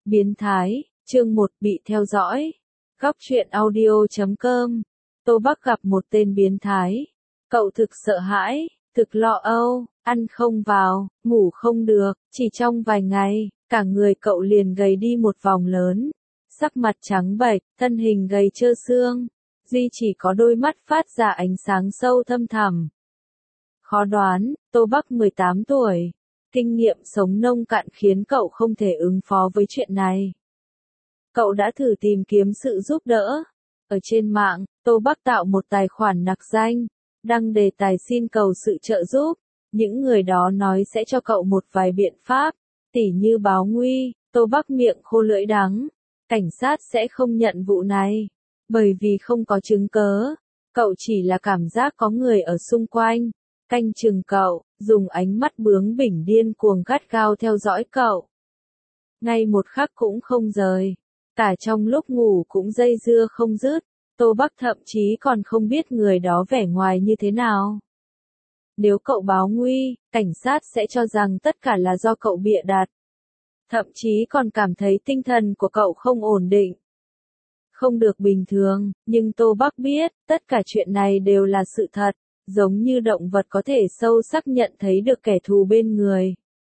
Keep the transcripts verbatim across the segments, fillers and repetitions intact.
Biến thái, chương một bị theo dõi. Góc truyện audio chấm com. Tô Bắc gặp một tên biến thái. Cậu thực sợ hãi, thực lo âu, ăn không vào, ngủ không được, chỉ trong vài ngày, cả người cậu liền gầy đi một vòng lớn. Sắc mặt trắng bệch, thân hình gầy trơ xương, duy chỉ có đôi mắt phát ra ánh sáng sâu thâm thẳm. Khó đoán, Tô Bắc mười tám tuổi. Kinh nghiệm sống nông cạn khiến cậu không thể ứng phó với chuyện này. Cậu đã thử tìm kiếm sự giúp đỡ. Ở trên mạng, Tô Bắc tạo một tài khoản nặc danh, đăng đề tài xin cầu sự trợ giúp. Những người đó nói sẽ cho cậu một vài biện pháp, tỉ như báo nguy. Tô Bắc miệng khô lưỡi đắng. Cảnh sát sẽ không nhận vụ này, bởi vì không có chứng cớ. Cậu chỉ là cảm giác có người ở xung quanh, canh chừng cậu, dùng ánh mắt bướng bỉnh điên cuồng gắt gao theo dõi cậu. Ngay một khắc cũng không rời, cả trong lúc ngủ cũng dây dưa không dứt. Tô Bắc thậm chí còn không biết người đó vẻ ngoài như thế nào. Nếu cậu báo nguy, cảnh sát sẽ cho rằng tất cả là do cậu bịa đặt. Thậm chí còn cảm thấy tinh thần của cậu không ổn định, không được bình thường, nhưng Tô Bắc biết, tất cả chuyện này đều là sự thật, giống như động vật có thể sâu sắc nhận thấy được kẻ thù bên người.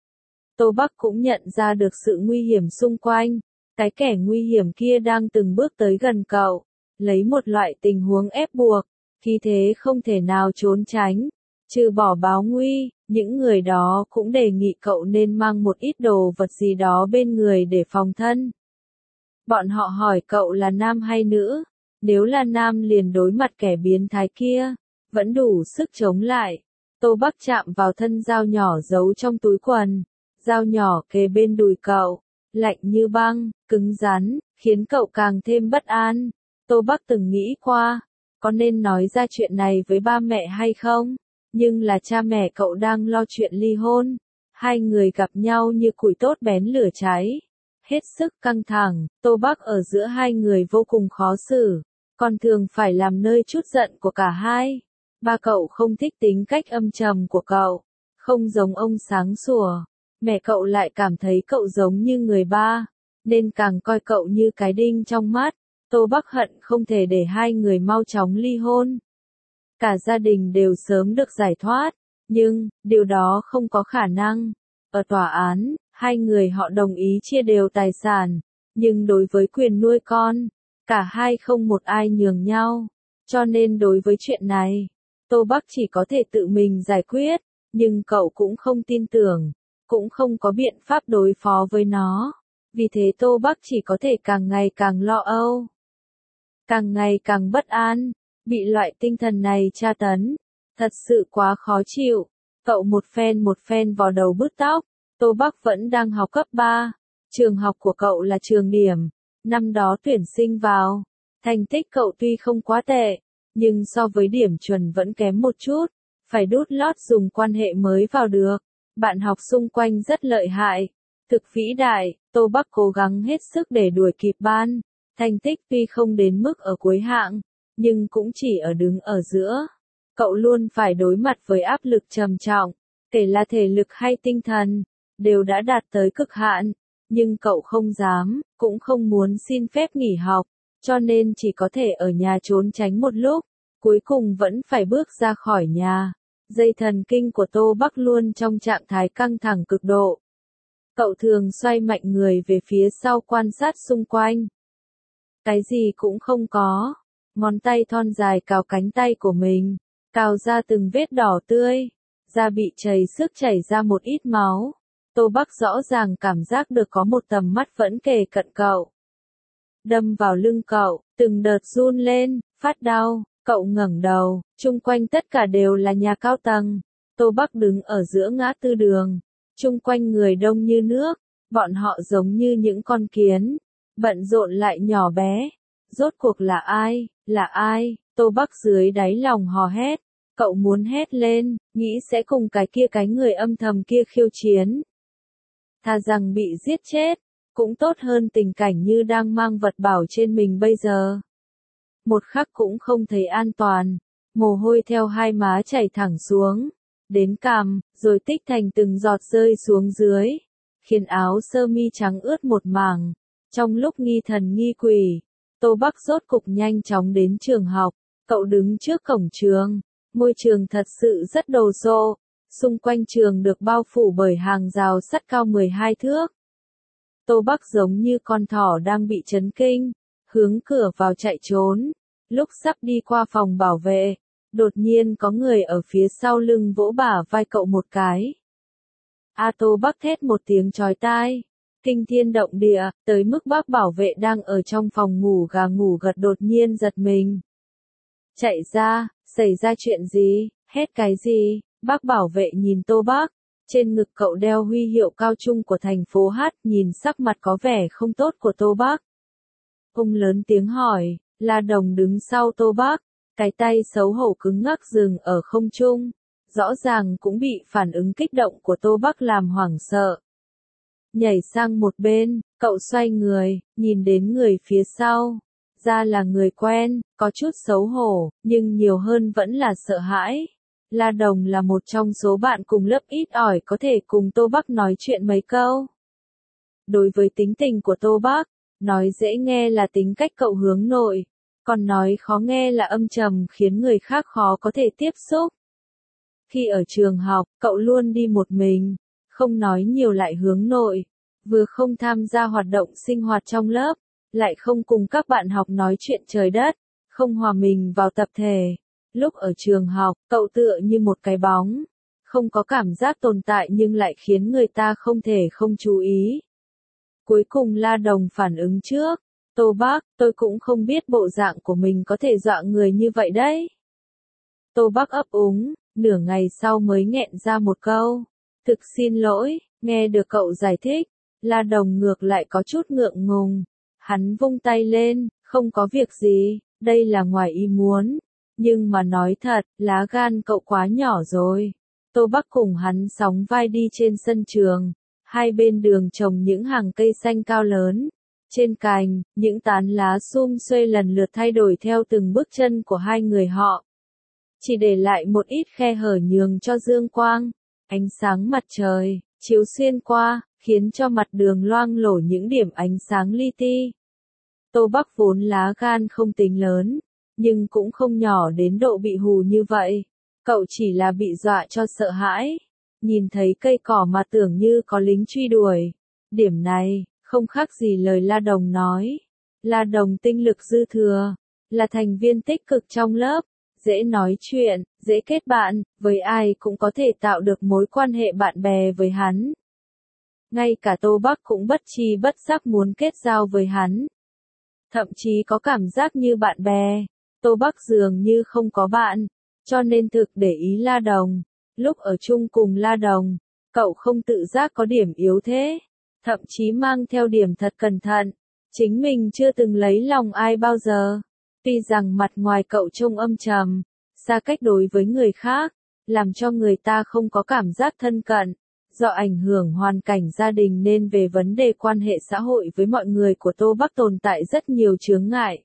Tô Bắc cũng nhận ra được sự nguy hiểm xung quanh, cái kẻ nguy hiểm kia đang từng bước tới gần cậu, lấy một loại tình huống ép buộc, khi thế không thể nào trốn tránh. Trừ bỏ báo nguy, những người đó cũng đề nghị cậu nên mang một ít đồ vật gì đó bên người để phòng thân. Bọn họ hỏi cậu là nam hay nữ, nếu là nam liền đối mặt kẻ biến thái kia, vẫn đủ sức chống lại. Tô Bắc chạm vào thân dao nhỏ giấu trong túi quần, dao nhỏ kề bên đùi cậu, lạnh như băng, cứng rắn, khiến cậu càng thêm bất an. Tô Bắc từng nghĩ qua, có nên nói ra chuyện này với ba mẹ hay không? Nhưng là cha mẹ cậu đang lo chuyện ly hôn, hai người gặp nhau như củi tốt bén lửa cháy. Hết sức căng thẳng, Tô Bắc ở giữa hai người vô cùng khó xử, còn thường phải làm nơi chút giận của cả hai. Ba cậu không thích tính cách âm trầm của cậu, không giống ông sáng sủa. Mẹ cậu lại cảm thấy cậu giống như người ba, nên càng coi cậu như cái đinh trong mắt. Tô Bắc hận không thể để hai người mau chóng ly hôn. Cả gia đình đều sớm được giải thoát, nhưng, điều đó không có khả năng. Ở tòa án, hai người họ đồng ý chia đều tài sản, nhưng đối với quyền nuôi con, cả hai không một ai nhường nhau. Cho nên đối với chuyện này, Tô Bắc chỉ có thể tự mình giải quyết, nhưng cậu cũng không tin tưởng, cũng không có biện pháp đối phó với nó. Vì thế Tô Bắc chỉ có thể càng ngày càng lo âu, càng ngày càng bất an. Bị loại tinh thần này tra tấn, thật sự quá khó chịu. Cậu một phen một phen vào đầu bứt tóc. Tô Bắc vẫn đang học cấp ba. Trường học của cậu là trường điểm. Năm đó tuyển sinh vào. Thành tích cậu tuy không quá tệ, nhưng so với điểm chuẩn vẫn kém một chút. Phải đút lót dùng quan hệ mới vào được. Bạn học xung quanh rất lợi hại, thực vĩ đại. Tô Bắc cố gắng hết sức để đuổi kịp ban. Thành tích tuy không đến mức ở cuối hạng, nhưng cũng chỉ ở đứng ở giữa. Cậu luôn phải đối mặt với áp lực trầm trọng, kể là thể lực hay tinh thần, đều đã đạt tới cực hạn. Nhưng cậu không dám, cũng không muốn xin phép nghỉ học, cho nên chỉ có thể ở nhà trốn tránh một lúc, cuối cùng vẫn phải bước ra khỏi nhà. Dây thần kinh của Tô Bắc luôn trong trạng thái căng thẳng cực độ. Cậu thường xoay mạnh người về phía sau quan sát xung quanh. Cái gì cũng không có. Ngón tay thon dài cào cánh tay của mình, cào ra từng vết đỏ tươi, da bị chảy xước chảy ra một ít máu. Tô Bắc rõ ràng cảm giác được có một tầm mắt vẫn kề cận cậu, đâm vào lưng cậu, từng đợt run lên, phát đau. Cậu ngẩng đầu, chung quanh tất cả đều là nhà cao tầng. Tô Bắc đứng ở giữa ngã tư đường, chung quanh người đông như nước, bọn họ giống như những con kiến, bận rộn lại nhỏ bé. Rốt cuộc là ai, là ai? Tô Bắc dưới đáy lòng hò hét. Cậu muốn hét lên, nghĩ sẽ cùng cái kia cái người âm thầm kia khiêu chiến. Thà rằng bị giết chết, cũng tốt hơn tình cảnh như đang mang vật bảo trên mình bây giờ. Một khắc cũng không thấy an toàn, mồ hôi theo hai má chảy thẳng xuống, đến cằm, rồi tích thành từng giọt rơi xuống dưới, khiến áo sơ mi trắng ướt một mảng. Trong lúc nghi thần nghi quỷ, Tô Bắc rốt cục nhanh chóng đến trường học. Cậu đứng trước cổng trường, môi trường thật sự rất đồ sộ, xung quanh trường được bao phủ bởi hàng rào sắt cao mười hai thước. Tô Bắc giống như con thỏ đang bị chấn kinh, hướng cửa vào chạy trốn. Lúc sắp đi qua phòng bảo vệ, đột nhiên có người ở phía sau lưng vỗ bả vai cậu một cái. A Tô Bắc thét một tiếng chói tai, kinh thiên động địa, tới mức bác bảo vệ đang ở trong phòng ngủ gà ngủ gật đột nhiên giật mình. Chạy ra, xảy ra chuyện gì, hét cái gì, bác bảo vệ nhìn Tô Bắc, trên ngực cậu đeo huy hiệu cao trung của thành phố H, nhìn sắc mặt có vẻ không tốt của Tô Bắc. Ông lớn tiếng hỏi, La Đồng đứng sau Tô Bắc, cái tay xấu hổ cứng ngắc dừng ở không trung, rõ ràng cũng bị phản ứng kích động của Tô Bắc làm hoảng sợ. Nhảy sang một bên, cậu xoay người, nhìn đến người phía sau. Ra là người quen, có chút xấu hổ, nhưng nhiều hơn vẫn là sợ hãi. La Đồng là một trong số bạn cùng lớp ít ỏi có thể cùng Tô Bắc nói chuyện mấy câu. Đối với tính tình của Tô Bắc, nói dễ nghe là tính cách cậu hướng nội, còn nói khó nghe là âm trầm khiến người khác khó có thể tiếp xúc. Khi ở trường học, cậu luôn đi một mình, không nói nhiều lại hướng nội, vừa không tham gia hoạt động sinh hoạt trong lớp, lại không cùng các bạn học nói chuyện trời đất, không hòa mình vào tập thể. Lúc ở trường học, cậu tựa như một cái bóng, không có cảm giác tồn tại nhưng lại khiến người ta không thể không chú ý. Cuối cùng La Đồng phản ứng trước, Tô Bắc, tôi cũng không biết bộ dạng của mình có thể dọa người như vậy đấy. Tô Bắc ấp úng, nửa ngày sau mới nghẹn ra một câu, thực xin lỗi, nghe được cậu giải thích, La Đồng ngược lại có chút ngượng ngùng. Hắn vung tay lên, không có việc gì, đây là ngoài ý muốn. Nhưng mà nói thật, lá gan cậu quá nhỏ rồi. Tô Bắc cùng hắn sóng vai đi trên sân trường. Hai bên đường trồng những hàng cây xanh cao lớn. Trên cành, những tán lá sum xuê lần lượt thay đổi theo từng bước chân của hai người họ. Chỉ để lại một ít khe hở nhường cho dương quang. Ánh sáng mặt trời, chiếu xuyên qua, khiến cho mặt đường loang lổ những điểm ánh sáng li ti. Tô Bắc vốn lá gan không tính lớn, nhưng cũng không nhỏ đến độ bị hù như vậy. Cậu chỉ là bị dọa cho sợ hãi. Nhìn thấy cây cỏ mà tưởng như có lính truy đuổi. Điểm này, không khác gì lời La Đồng nói. La Đồng tinh lực dư thừa, là thành viên tích cực trong lớp, dễ nói chuyện, dễ kết bạn, với ai cũng có thể tạo được mối quan hệ bạn bè với hắn. Ngay cả Tô Bắc cũng bất tri bất giác muốn kết giao với hắn. Thậm chí có cảm giác như bạn bè. Tô Bắc dường như không có bạn, cho nên thực để ý La Đồng. Lúc ở chung cùng La Đồng, cậu không tự giác có điểm yếu thế, thậm chí mang theo điểm thật cẩn thận. Chính mình chưa từng lấy lòng ai bao giờ. Tuy rằng mặt ngoài cậu trông âm trầm, xa cách đối với người khác, làm cho người ta không có cảm giác thân cận. Do ảnh hưởng hoàn cảnh gia đình nên về vấn đề quan hệ xã hội với mọi người của Tô Bắc tồn tại rất nhiều chướng ngại.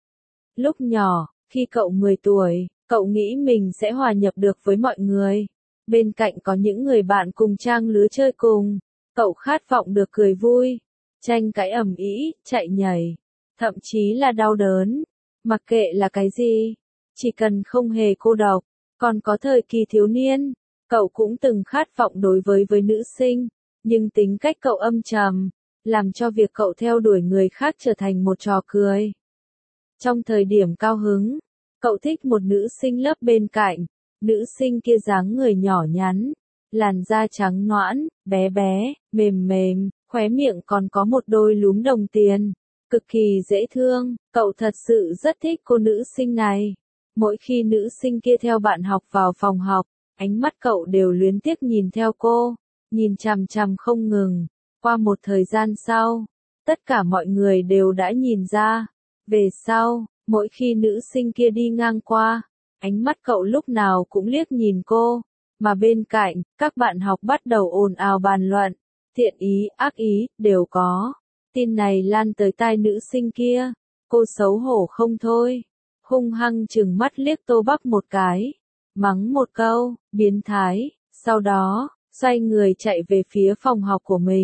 Lúc nhỏ, khi cậu mười tuổi, cậu nghĩ mình sẽ hòa nhập được với mọi người. Bên cạnh có những người bạn cùng trang lứa chơi cùng, cậu khát vọng được cười vui, tranh cãi ầm ĩ, chạy nhảy, thậm chí là đau đớn. Mặc kệ là cái gì, chỉ cần không hề cô độc. Còn có thời kỳ thiếu niên, cậu cũng từng khát vọng đối với với nữ sinh, nhưng tính cách cậu âm trầm, làm cho việc cậu theo đuổi người khác trở thành một trò cười. Trong thời điểm cao hứng, cậu thích một nữ sinh lớp bên cạnh, nữ sinh kia dáng người nhỏ nhắn, làn da trắng nõn, bé bé, mềm mềm, khóe miệng còn có một đôi lúm đồng tiền, cực kỳ dễ thương, cậu thật sự rất thích cô nữ sinh này. Mỗi khi nữ sinh kia theo bạn học vào phòng học, ánh mắt cậu đều luyến tiếc nhìn theo cô, nhìn chằm chằm không ngừng. Qua một thời gian sau, tất cả mọi người đều đã nhìn ra. Về sau, mỗi khi nữ sinh kia đi ngang qua, ánh mắt cậu lúc nào cũng liếc nhìn cô, mà bên cạnh, các bạn học bắt đầu ồn ào bàn luận, thiện ý, ác ý, đều có. Tin này lan tới tai nữ sinh kia, cô xấu hổ không thôi, hung hăng trừng mắt liếc Tô Bắc một cái, mắng một câu, biến thái, sau đó, xoay người chạy về phía phòng học của mình.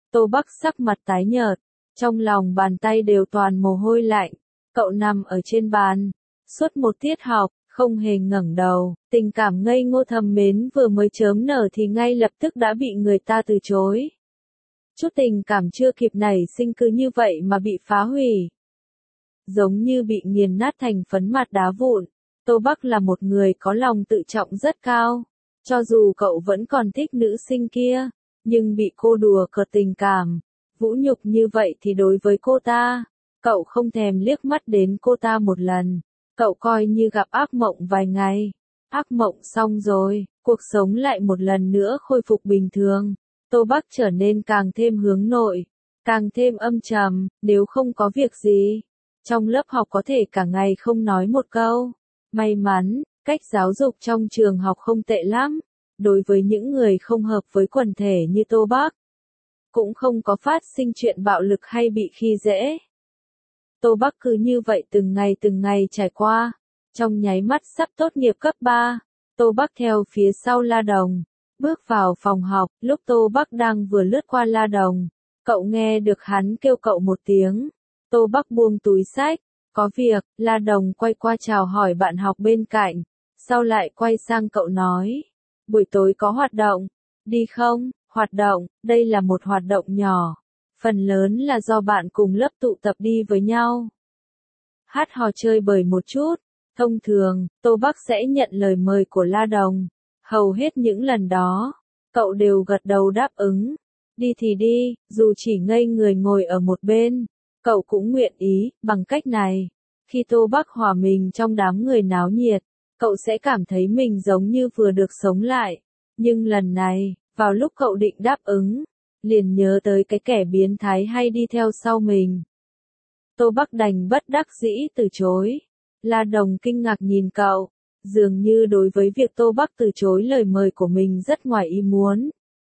Tô Bắc sắc mặt tái nhợt, trong lòng bàn tay đều toàn mồ hôi lạnh. Cậu nằm ở trên bàn, suốt một tiết học, không hề ngẩng đầu, tình cảm ngây ngô thầm mến vừa mới chớm nở thì ngay lập tức đã bị người ta từ chối. Chút tình cảm chưa kịp nảy sinh cứ như vậy mà bị phá hủy. Giống như bị nghiền nát thành phấn mặt đá vụn. Tô Bắc là một người có lòng tự trọng rất cao. Cho dù cậu vẫn còn thích nữ sinh kia, nhưng bị cô đùa cợt tình cảm, vũ nhục như vậy thì đối với cô ta, cậu không thèm liếc mắt đến cô ta một lần. Cậu coi như gặp ác mộng vài ngày. Ác mộng xong rồi, cuộc sống lại một lần nữa khôi phục bình thường. Tô Bắc trở nên càng thêm hướng nội, càng thêm âm trầm, nếu không có việc gì. Trong lớp học có thể cả ngày không nói một câu. May mắn, cách giáo dục trong trường học không tệ lắm. Đối với những người không hợp với quần thể như Tô Bắc, cũng không có phát sinh chuyện bạo lực hay bị khi dễ. Tô Bắc cứ như vậy từng ngày từng ngày trải qua. Trong nháy mắt sắp tốt nghiệp cấp ba, Tô Bắc theo phía sau La Đồng, bước vào phòng học. Lúc Tô Bắc đang vừa lướt qua La Đồng, cậu nghe được hắn kêu cậu một tiếng. Tô Bắc buông túi xách, có việc. La Đồng quay qua chào hỏi bạn học bên cạnh, sau lại quay sang cậu nói, buổi tối có hoạt động, đi không? Hoạt động, đây là một hoạt động nhỏ, phần lớn là do bạn cùng lớp tụ tập đi với nhau. Hát hò chơi bời một chút. Thông thường, Tô Bắc sẽ nhận lời mời của La Đồng. Hầu hết những lần đó, cậu đều gật đầu đáp ứng. Đi thì đi, dù chỉ ngây người ngồi ở một bên, cậu cũng nguyện ý. Bằng cách này, khi Tô Bắc hòa mình trong đám người náo nhiệt, cậu sẽ cảm thấy mình giống như vừa được sống lại. Nhưng lần này, vào lúc cậu định đáp ứng, liền nhớ tới cái kẻ biến thái hay đi theo sau mình. Tô Bắc đành bất đắc dĩ từ chối. La Đồng kinh ngạc nhìn cậu, dường như đối với việc Tô Bắc từ chối lời mời của mình rất ngoài ý muốn.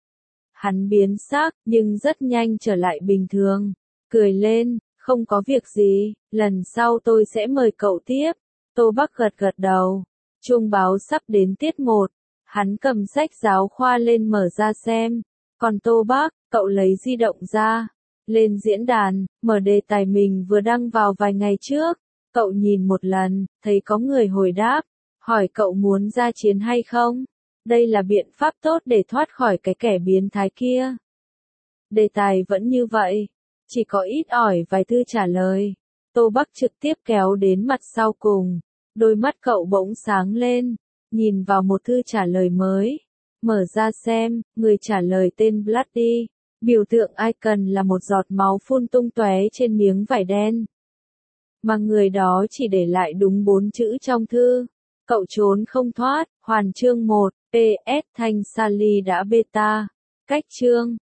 Hắn biến sắc, nhưng rất nhanh trở lại bình thường, cười lên, không có việc gì, lần sau tôi sẽ mời cậu tiếp. Tô Bắc gật gật đầu, chuông báo sắp đến tiết một, hắn cầm sách giáo khoa lên mở ra xem, còn Tô Bắc, cậu lấy di động ra, lên diễn đàn, mở đề tài mình vừa đăng vào vài ngày trước. Cậu nhìn một lần, thấy có người hồi đáp, hỏi cậu muốn ra chiến hay không? Đây là biện pháp tốt để thoát khỏi cái kẻ biến thái kia. Đề tài vẫn như vậy, chỉ có ít ỏi vài thư trả lời. Tô Bắc trực tiếp kéo đến mặt sau cùng, đôi mắt cậu bỗng sáng lên, nhìn vào một thư trả lời mới. Mở ra xem, người trả lời tên Bloody, biểu tượng icon là một giọt máu phun tung tóe trên miếng vải đen. Mà người đó chỉ để lại đúng bốn chữ trong thư. Cậu trốn không thoát. Hoàn chương một, pê ét Thanh Sally đã beta. Cách chương